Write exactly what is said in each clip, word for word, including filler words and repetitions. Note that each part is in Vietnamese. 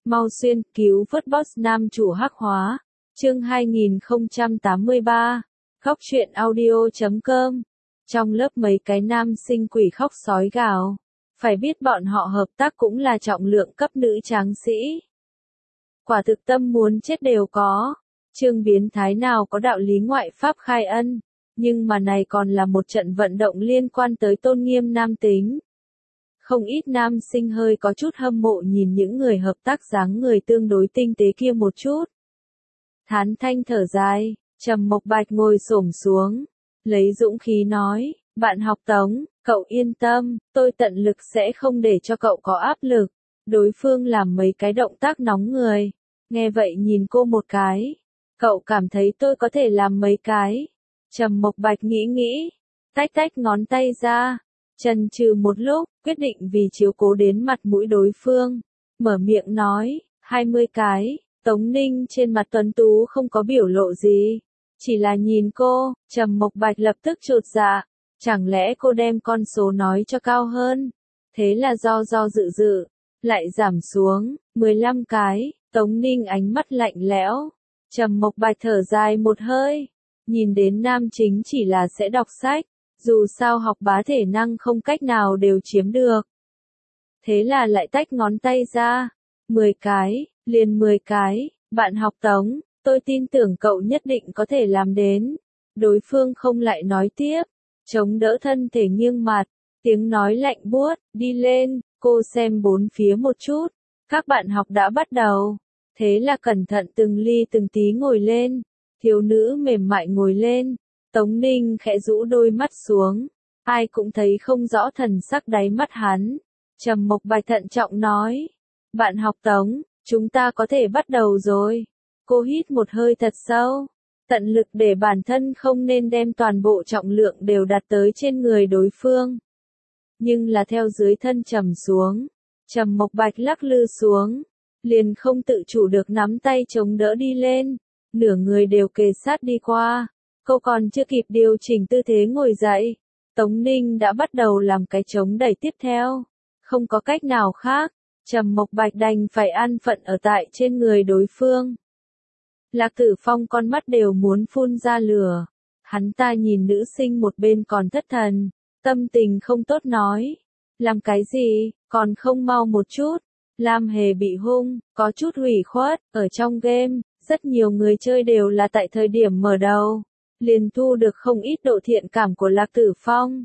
Mau xuyên, cứu vớt boss nam chủ hắc hóa. Chương hai nghìn không trăm tám mươi ba. Khóc chuyện audio chấm com. Trong lớp mấy cái nam sinh quỷ khóc sói gào. Phải biết bọn họ hợp tác cũng là trọng lượng cấp nữ tráng sĩ. Quả thực tâm muốn chết đều có. Chương biến thái nào có đạo lý ngoại pháp khai ân. Nhưng mà này còn là một trận vận động liên quan tới tôn nghiêm nam tính. Không ít nam sinh hơi có chút hâm mộ nhìn những người hợp tác dáng người tương đối tinh tế kia một chút. Thán thanh thở dài, Trầm Mộc Bạch ngồi xổm xuống, lấy dũng khí nói, bạn học Tống, cậu yên tâm, tôi tận lực sẽ không để cho cậu có áp lực. Đối phương làm mấy cái động tác nóng người, nghe vậy nhìn cô một cái, cậu cảm thấy tôi có thể làm mấy cái. Trầm Mộc Bạch nghĩ nghĩ, tách tách ngón tay ra, chần chừ một lúc, quyết định vì chiếu cố đến mặt mũi đối phương, mở miệng nói, hai mươi cái. Tống Ninh trên mặt tuấn tú không có biểu lộ gì, chỉ là nhìn cô, Trầm Mộc Bạch lập tức chột dạ, chẳng lẽ cô đem con số nói cho cao hơn, thế là do do dự dự, lại giảm xuống, mười lăm cái, Tống Ninh ánh mắt lạnh lẽo, Trầm Mộc Bạch thở dài một hơi, nhìn đến nam chính chỉ là sẽ đọc sách, dù sao học bá thể năng không cách nào đều chiếm được. Thế là lại tách ngón tay ra, mười cái. Liền mười cái, bạn học Tống, tôi tin tưởng cậu nhất định có thể làm đến. Đối phương không lại nói tiếp, chống đỡ thân thể nghiêng mặt, tiếng nói lạnh buốt, đi lên, cô xem bốn phía một chút, các bạn học đã bắt đầu. Thế là cẩn thận từng ly từng tí ngồi lên, thiếu nữ mềm mại ngồi lên, Tống Ninh khẽ rũ đôi mắt xuống, ai cũng thấy không rõ thần sắc đáy mắt hắn. Trầm Mộc Bạch thận trọng nói, bạn học Tống, chúng ta có thể bắt đầu rồi. Cô hít một hơi thật sâu, tận lực để bản thân không nên đem toàn bộ trọng lượng đều đặt tới trên người đối phương. Nhưng là theo dưới thân trầm xuống, Trầm Mộc Bạch lắc lư xuống, liền không tự chủ được nắm tay chống đỡ đi lên, nửa người đều kề sát đi qua. Cô còn chưa kịp điều chỉnh tư thế ngồi dậy, Tống Ninh đã bắt đầu làm cái chống đẩy tiếp theo. Không có cách nào khác. Trầm Mộc Bạch đành phải an phận ở tại trên người đối phương. Lạc Tử Phong con mắt đều muốn phun ra lửa. Hắn ta nhìn nữ sinh một bên còn thất thần, tâm tình không tốt nói. Làm cái gì, còn không mau một chút. Lam Hề bị hung, có chút hủy khuất, ở trong game, rất nhiều người chơi đều là tại thời điểm mở đầu. Liền thu được không ít độ thiện cảm của Lạc Tử Phong.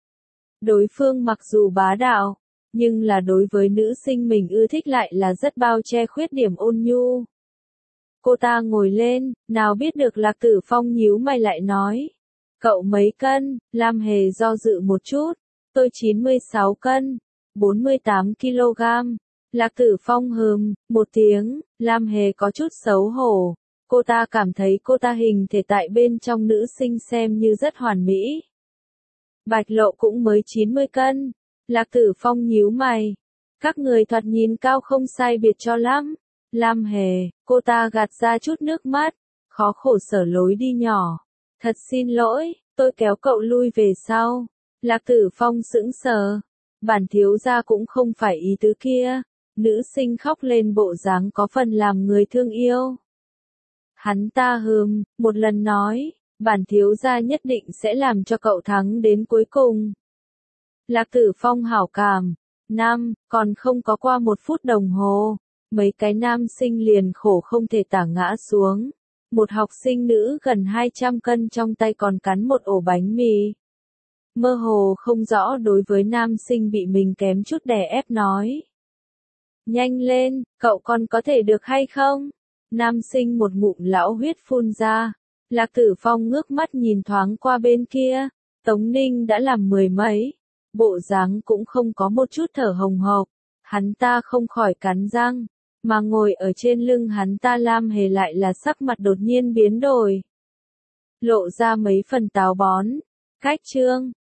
Đối phương mặc dù bá đạo, nhưng là đối với nữ sinh mình ưa thích lại là rất bao che khuyết điểm ôn nhu. Cô ta ngồi lên, nào biết được Lạc Tử Phong nhíu mày lại nói. Cậu mấy cân? Lam Hề do dự một chút. Tôi chín mươi sáu cân, bốn mươi tám ki lô gam. Lạc Tử Phong hừm, một tiếng, Lam Hề có chút xấu hổ. Cô ta cảm thấy cô ta hình thể tại bên trong nữ sinh xem như rất hoàn mỹ. Bạch Lộ cũng mới chín mươi cân. Lạc Tử Phong nhíu mày. Các người thoạt nhìn cao không sai biệt cho lắm. Lam Hề, cô ta gạt ra chút nước mắt, khó khổ sở lối đi nhỏ. Thật xin lỗi, tôi kéo cậu lui về sau. Lạc Tử Phong sững sờ. Bản thiếu gia cũng không phải ý tứ kia. Nữ sinh khóc lên bộ dáng có phần làm người thương yêu. Hắn ta hừm, một lần nói, bản thiếu gia nhất định sẽ làm cho cậu thắng đến cuối cùng. Lạc Tử Phong hảo cảm. Năm, còn không có qua một phút đồng hồ. Mấy cái nam sinh liền khổ không thể tả ngã xuống. Một học sinh nữ gần hai trăm cân trong tay còn cắn một ổ bánh mì. Mơ hồ không rõ đối với nam sinh bị mình kém chút đè ép nói. Nhanh lên, cậu còn có thể được hay không? Nam sinh một ngụm lão huyết phun ra. Lạc Tử Phong ngước mắt nhìn thoáng qua bên kia. Tống Ninh đã làm mười mấy. Bộ dáng cũng không có một chút thở hồng hộc, hắn ta không khỏi cắn răng, mà ngồi ở trên lưng hắn ta Lam Hề lại là sắc mặt đột nhiên biến đổi. Lộ ra mấy phần táo bón, cách chương,